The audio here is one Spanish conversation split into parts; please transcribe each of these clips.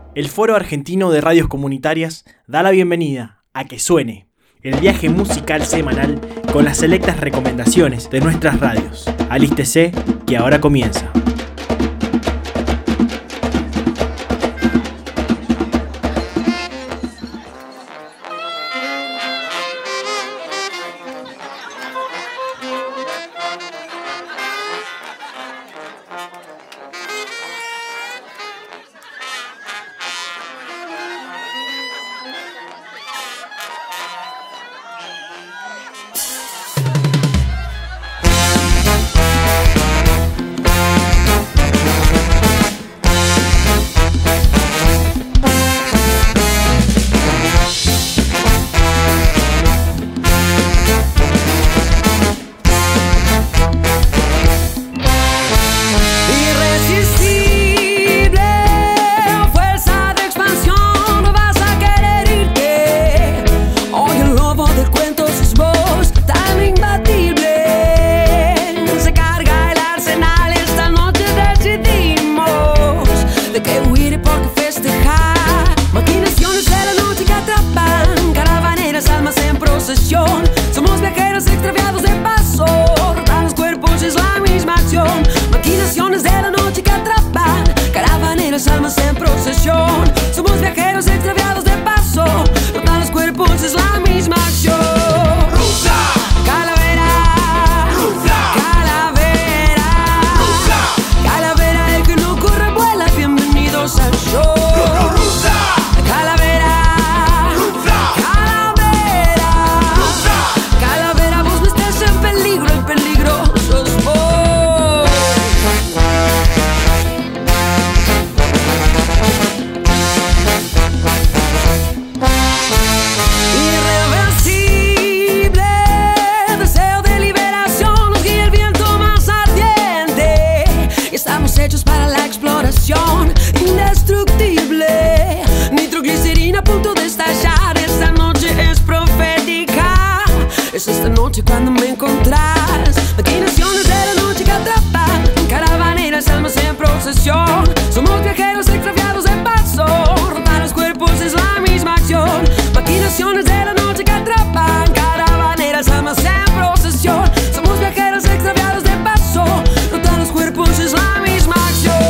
El Foro Argentino de Radios Comunitarias da la bienvenida a Que Suene, el viaje musical semanal con las selectas recomendaciones de nuestras radios. Alístese, que ahora comienza. Somos viajeros extraviados de paso, rotan los cuerpos, es la misma acción. Maquinaciones de la noche que atrapan caravaneras, almas en procesión. Somos viajeros extraviados de paso, rotan los cuerpos, es la misma acción. Calavera, calavera, calavera, el que no corre vuela, bienvenidos al show. Indestructible, nitroglicerina a punto de estallar. Esta noche es profética, es esta noche cuando me encontrás. Maquinaciones de la noche que atrapan caravaneras, almas en procesión. Somos viajeros extraviados de paso, rotar los cuerpos es la misma acción. Maquinaciones de la noche que atrapan caravaneras, almas en procesión. Somos viajeros extraviados de paso, rotar los cuerpos es la misma acción.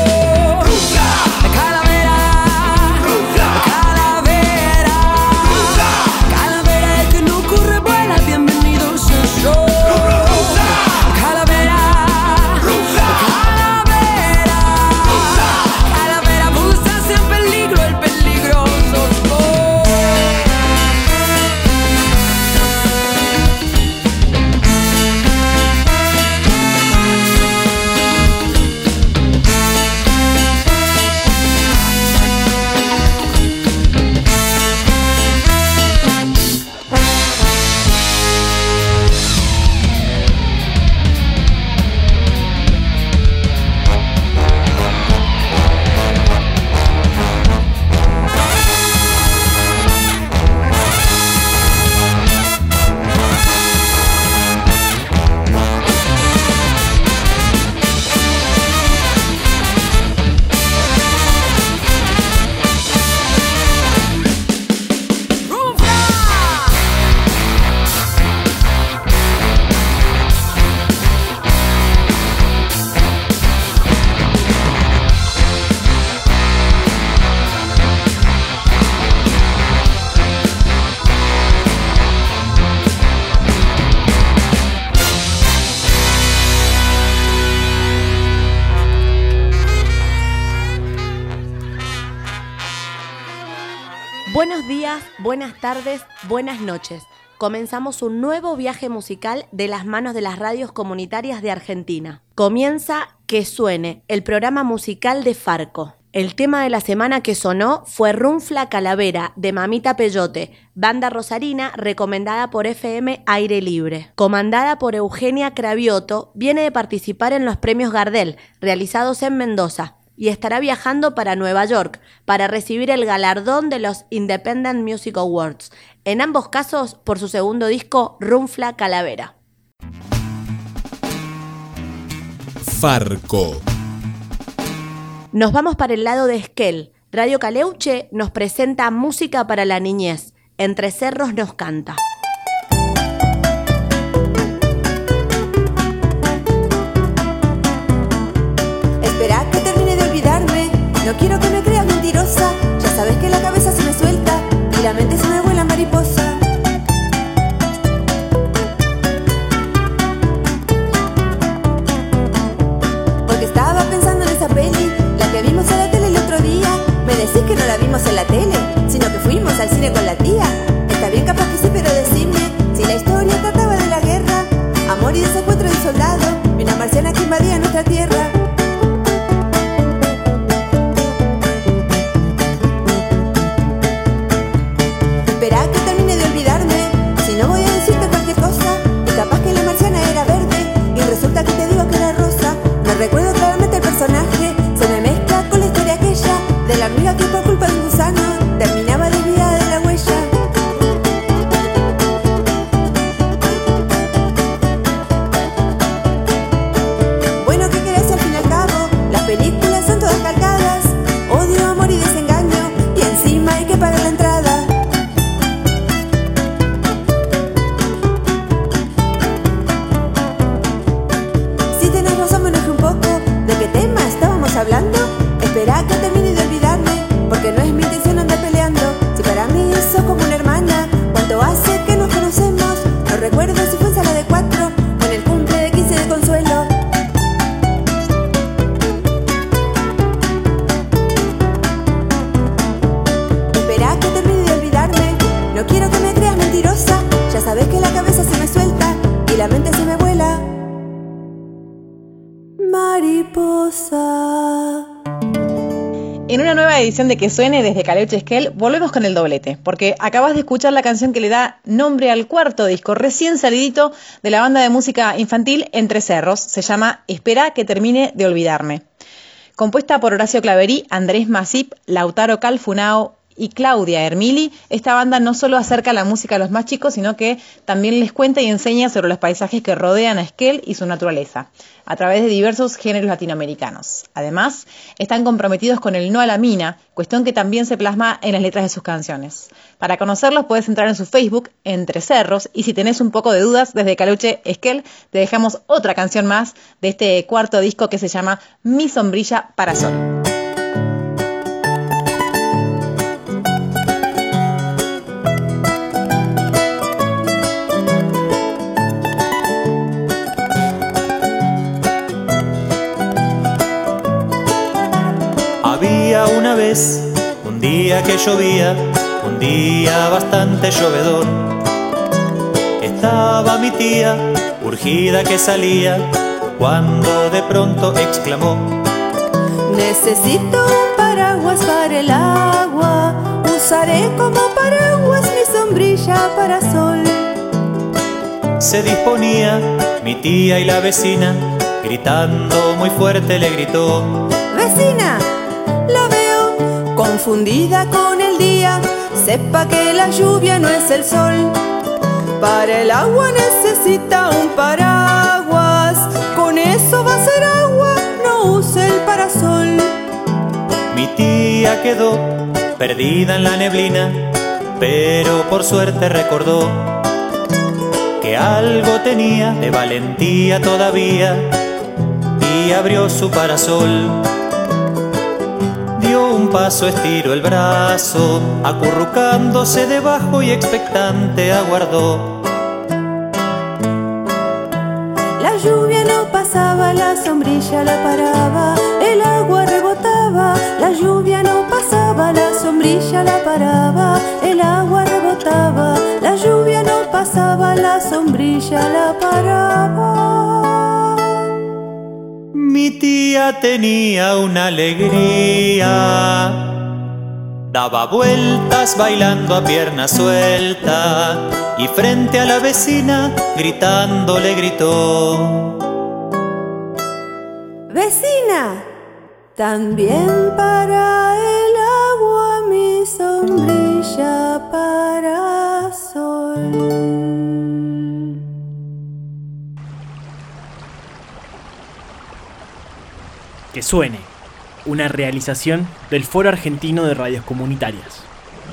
Buenos días, buenas tardes, buenas noches. Comenzamos un nuevo viaje musical de las manos de las radios comunitarias de Argentina. Comienza Que Suene, el programa musical de Farco. El tema de la semana que sonó fue Runfla Calavera, de Mamita Peyote, banda rosarina recomendada por FM Aire Libre. Comandada por Eugenia Cravioto, viene de participar en los premios Gardel, realizados en Mendoza, y estará viajando para Nueva York para recibir el galardón de los Independent Music Awards, en ambos casos por su segundo disco Runfla Calavera. Farco. Nos vamos para el lado de Esquel, Radio Caleuche nos presenta música para la niñez. Entre Cerros nos canta. Esperá que termine de olvidarme, no quiero que me creas mentirosa. Ya sabes que la cabeza se me suelta y la mente se me vuela mariposa. Porque estaba pensando en esa peli, la que vimos en la tele el otro día. Me decís que no la vimos en la tele, sino que fuimos al cine con la tía. Está bien, capaz que sí, pero decime si la historia trataba de la guerra, amor y desencuentro de un soldado y una marciana que invadía nuestra tierra. Esperá que termine de olvidarme, si no voy a decirte cualquier cosa. Y capaz que la marciana era verde y resulta que te digo que era rosa. No recuerdo claramente el personaje, se me mezcla con la historia aquella de la amiga que por culpa de un gusano terminaba desviada de la huella. Bueno, ¿qué querés al fin y al cabo? Las películas son todas calcadas, odio, amor y desengaño, y encima hay que pagar la entrada. Si tenés razón, me enojé un poco. ¿De qué tema estábamos hablando? Esperá que termine de olvidarme, porque no es mi intención andar peleando. Si para mí sos como una hermana, ¿cuánto hace que nos conocemos? No recuerdo si fue en sala de 4 o en el cumple de 15 de Consuelo. Esperá que termine de olvidarme, no quiero que me creas mentirosa. Ya sabes que la cabeza se me suelta y la mente se me vuela mariposa. En una nueva edición de Que Suene desde Caleuche Esquel, volvemos con el doblete, porque acabas de escuchar la canción que le da nombre al cuarto disco recién salidito de la banda de música infantil Entre Cerros. Se llama Esperá que termine de olvidarme. Compuesta por Horacio Claverí, Andrés Masip, Lautaro Calfunao y Claudia Hermili, esta banda no solo acerca la música a los más chicos, sino que también les cuenta y enseña sobre los paisajes que rodean a Esquel y su naturaleza, a través de diversos géneros latinoamericanos. Además, están comprometidos con el no a la mina, cuestión que también se plasma en las letras de sus canciones. Para conocerlos puedes entrar en su Facebook, Entre Cerros, y si tenés un poco de dudas, desde Caleuche Esquel te dejamos otra canción más de este cuarto disco que se llama Mi sombrilla para sol. Había una vez, un día que llovía, un día bastante llovedor. Estaba mi tía, urgida que salía, cuando de pronto exclamó: necesito un paraguas para el agua, usaré como paraguas mi sombrilla para sol. Se disponía mi tía y la vecina, gritando muy fuerte le gritó: vecina, la veo confundida con el día, sepa que la lluvia no es el sol. Para el agua necesita un paraguas, con eso va a ser agua, no use el parasol. Mi tía quedó perdida en la neblina, pero por suerte recordó que algo tenía de valentía todavía y abrió su parasol. Dio un paso, estiró el brazo, acurrucándose debajo y expectante aguardó. La lluvia no pasaba, la sombrilla la paraba, el agua rebotaba. La lluvia no pasaba, la sombrilla la paraba, el agua rebotaba. La lluvia no pasaba, la sombrilla la paraba. Mi tía tenía una alegría, daba vueltas bailando a pierna suelta y frente a la vecina gritando le gritó: vecina, también para el agua mi sombrilla para sol. Que suene, una realización del Foro Argentino de Radios Comunitarias.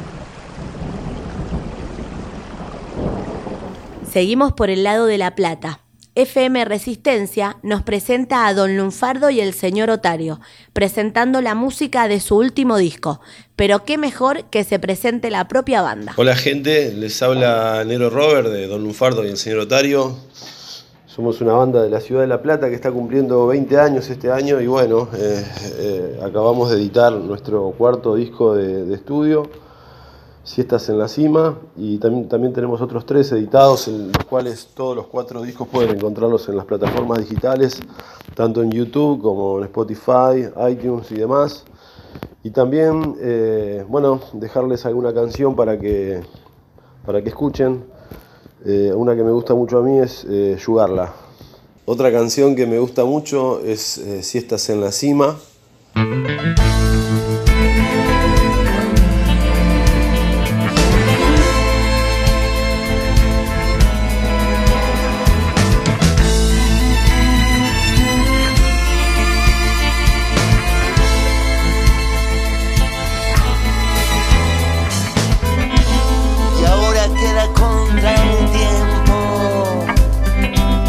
Seguimos por el lado de La Plata. FM Resistencia nos presenta a Don Lunfardo y el Señor Otario, presentando la música de su último disco. Pero qué mejor que se presente la propia banda. Hola gente, les habla Nero Robert de Don Lunfardo y el Señor Otario. Somos una banda de la ciudad de La Plata que está cumpliendo 20 años este año y bueno, acabamos de editar nuestro cuarto disco de estudio, Siestas en la Cima, y también tenemos otros 3 editados, en los cuales todos los 4 discos pueden encontrarlos en las plataformas digitales, tanto en YouTube como en Spotify, iTunes y demás. Y también, dejarles alguna canción para que escuchen. Una que me gusta mucho a mí es Yugarla. Otra canción que me gusta mucho es Siestas en la Cima.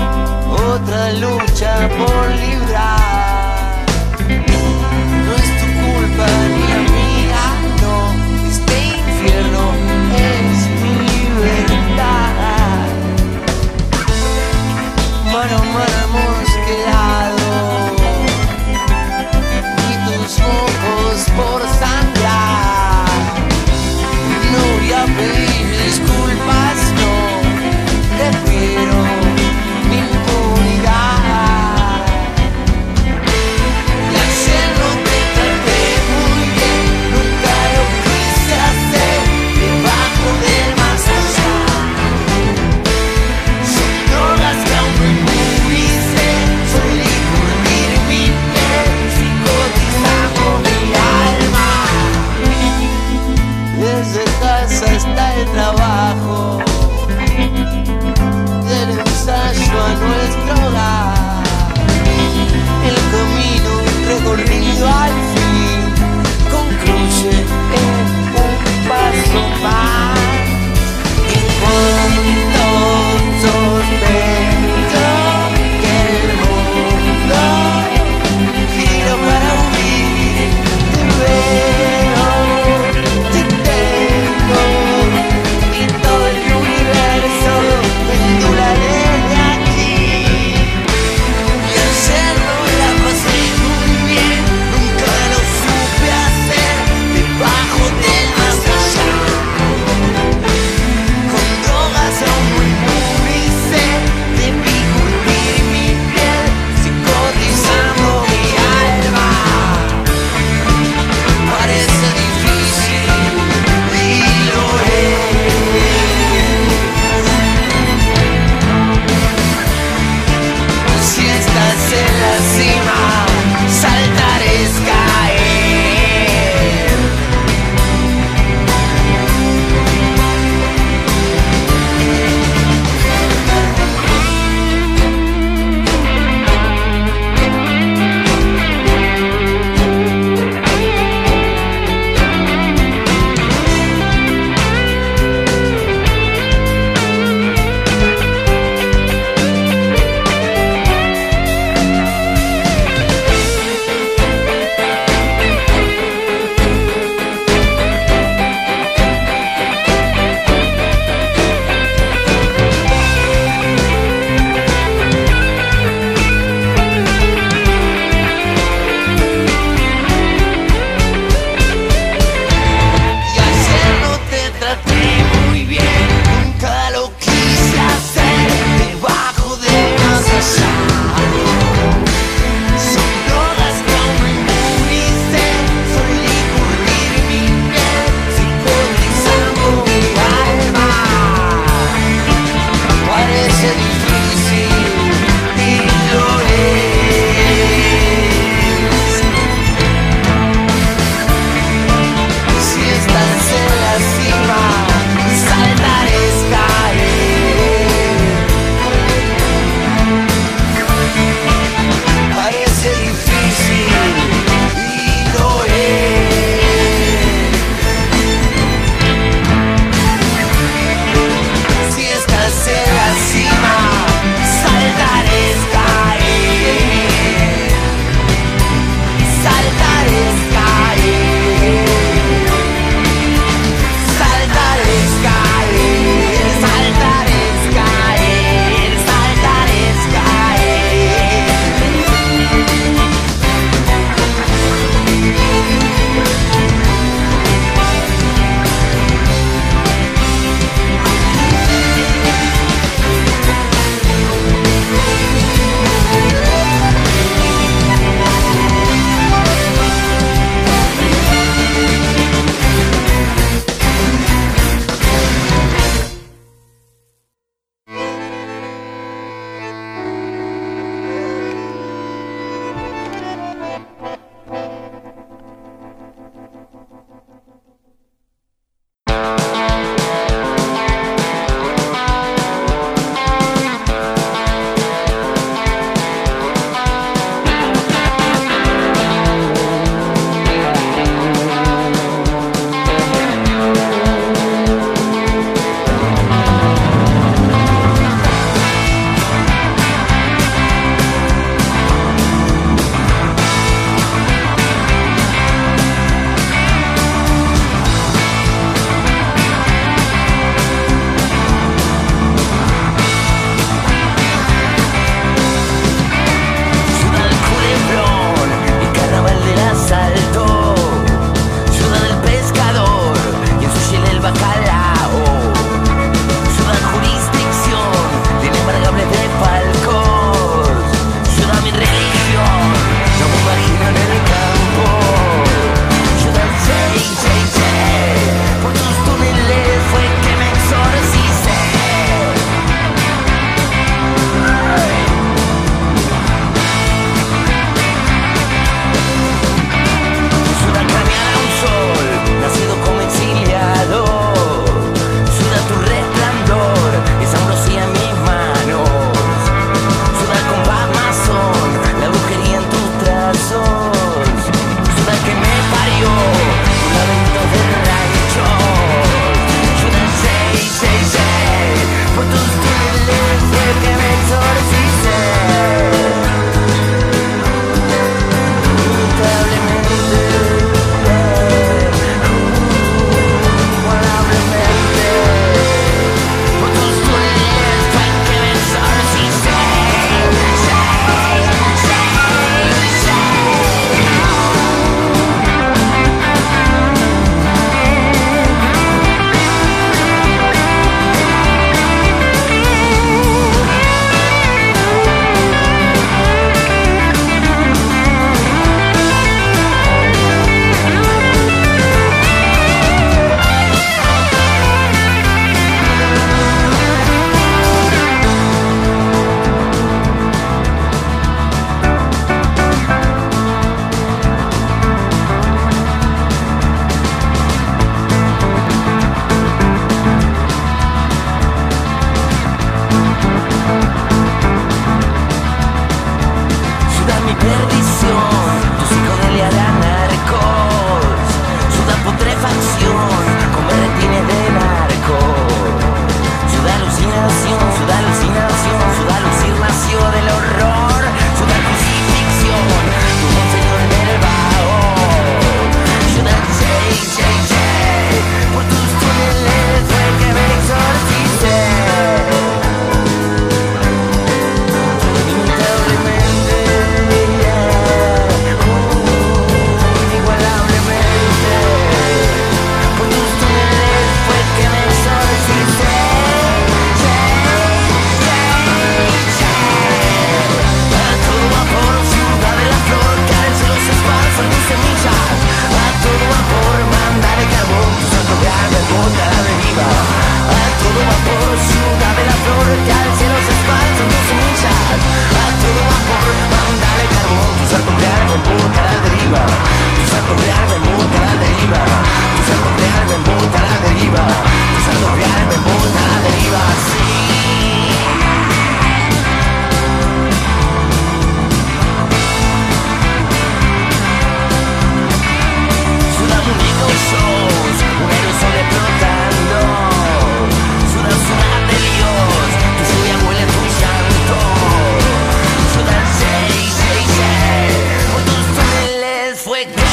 Lucha por librar nuestro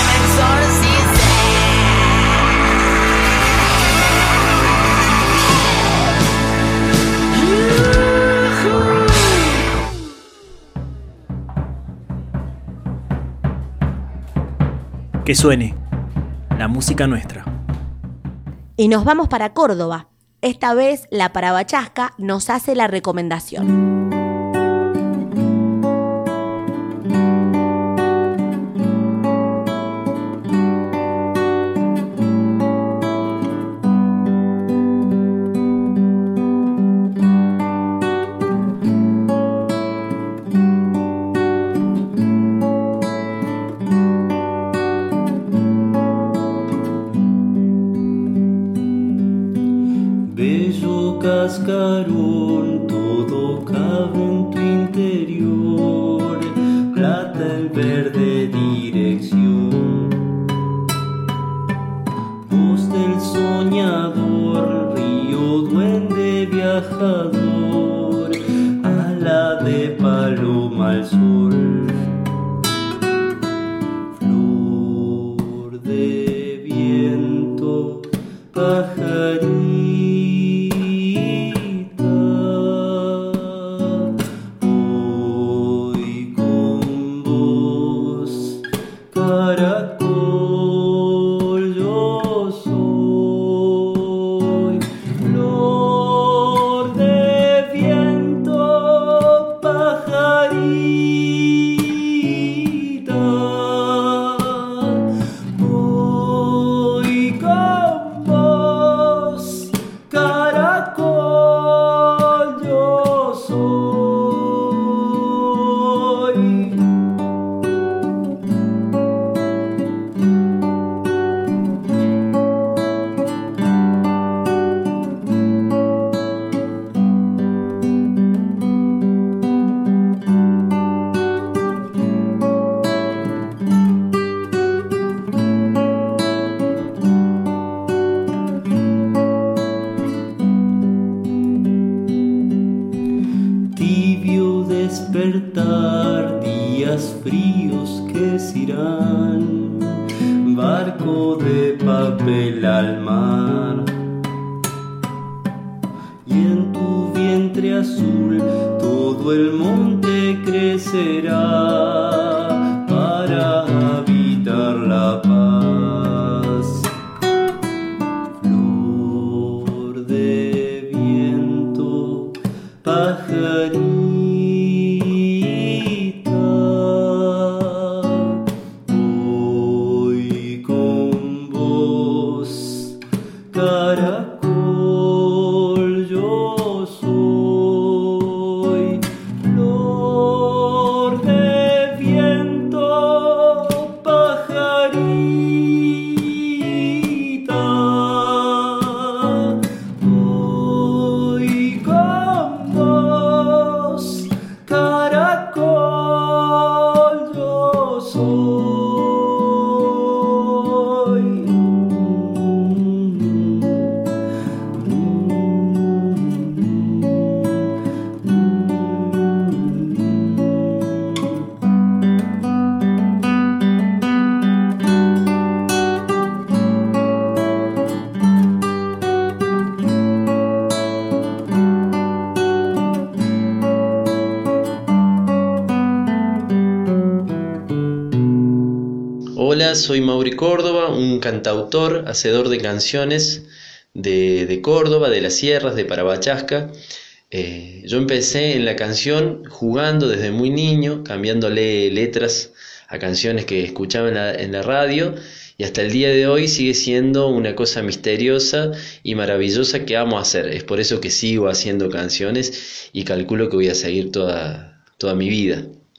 Que suene la música nuestra. Y nos vamos para Córdoba. Esta vez la Parabachasca nos hace la recomendación. Cascarón, todo cabe en tu interior, plata en verde dirección. Voz del soñador, río duende viajador, ala de paloma al sol. Flor de viento, pajarín. Despertar, días fríos que se irán, barco de papel al mar. Y en tu vientre azul todo el monte crecerá para habitar la paz. Flor de viento, pajarín. Caracol, yo soy flor de viento, pajarita. Voy con vos, caracol, yo soy. Hola, soy Mauri Córdoba, un cantautor, hacedor de canciones de Córdoba, de las sierras, de Parabachasca. Yo empecé en la canción jugando desde muy niño, cambiándole letras a canciones que escuchaba en la radio, y hasta el día de hoy sigue siendo una cosa misteriosa y maravillosa que amo hacer. Es por eso que sigo haciendo canciones y calculo que voy a seguir toda mi vida.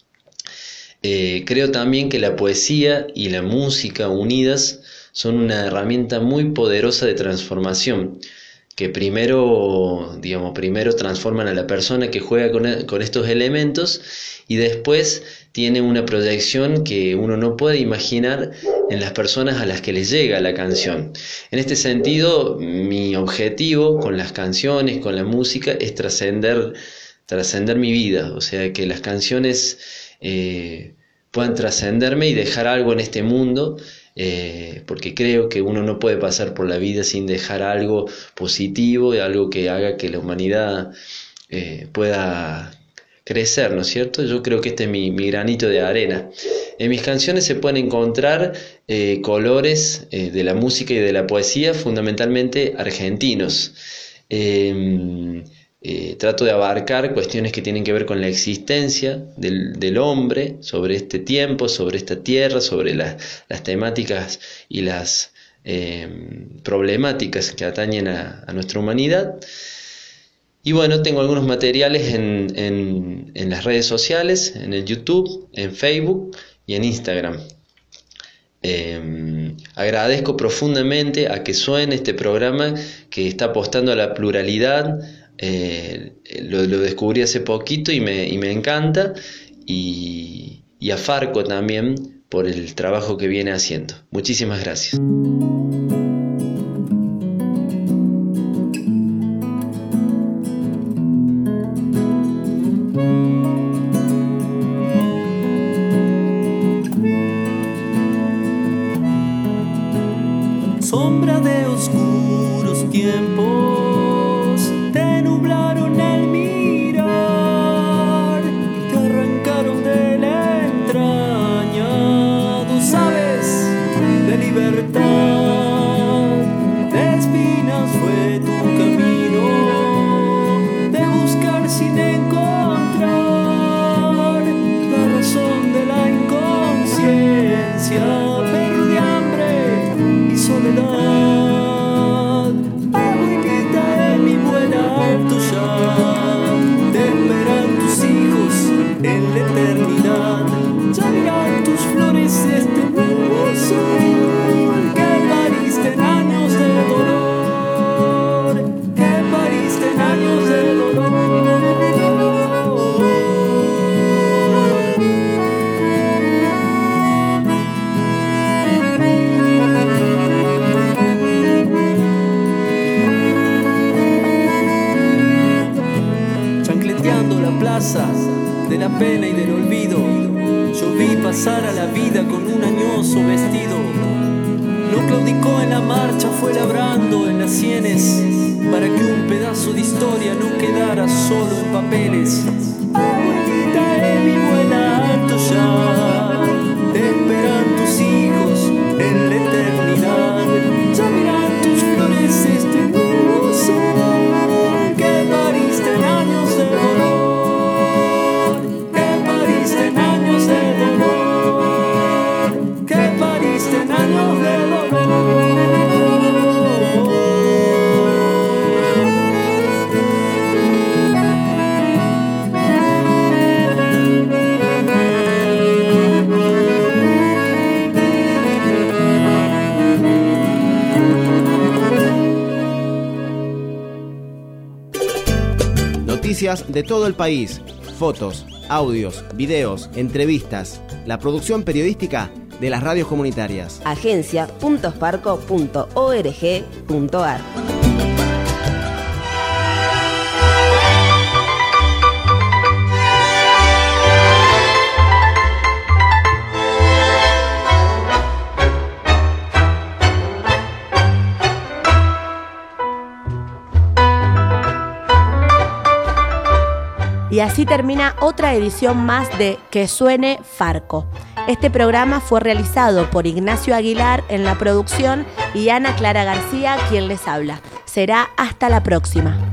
Creo también que la poesía y la música unidas son una herramienta muy poderosa de transformación, que primero transforman a la persona que juega con estos elementos y después tiene una proyección que uno no puede imaginar en las personas a las que les llega la canción. En este sentido, mi objetivo con las canciones, con la música, es trascender mi vida, o sea, que las canciones puedan trascenderme y dejar algo en este mundo, porque creo que uno no puede pasar por la vida sin dejar algo positivo y algo que haga que la humanidad pueda crecer, ¿no es cierto? Yo creo que este es mi granito de arena. En mis canciones se pueden encontrar colores de la música y de la poesía, fundamentalmente argentinos. Trato de abarcar cuestiones que tienen que ver con la existencia del hombre, sobre este tiempo, sobre esta tierra, sobre las temáticas y las problemáticas que atañen a nuestra humanidad. Y bueno, tengo algunos materiales en las redes sociales, en el YouTube, en Facebook y en Instagram. Agradezco profundamente a Que Suene, este programa que está apostando a la pluralidad. Lo descubrí hace poquito y me encanta, y a Farco también por el trabajo que viene haciendo. Muchísimas gracias. Sombra de oscuros tiempos te nublaron el mirar, te arrancaron de la entraña 2 aves de libertad. De espinas fue tu camino, de buscar sin encontrar la razón de la inconsciencia, pero de hambre y soledad. Abuelita de mi buena alto ya, te esperan tus hijos en la eternidad. Ya verán tus flores este nuevo sol que pariste en años de dolor, que pariste en años de dolor. La plaza de la pena y del olvido, yo vi pasar a la vida con un añoso vestido. No claudicó en la marcha, fue labrando en las sienes para que un pedazo de historia no quedara solo en papeles. Abuelita de mi buena alto ya, te esperan tus hijos en la eternidad. Ya verán tus flores este nuevo sol que pariste en años de dolor. Noticias de todo el país, fotos, audios, videos, entrevistas, la producción periodística de las radios comunitarias. Agencia.sparco.org.ar. Y así termina otra edición más de Que Suene Farco. Este programa fue realizado por Ignacio Aguilar en la producción y Ana Clara García, quien les habla. Será hasta la próxima.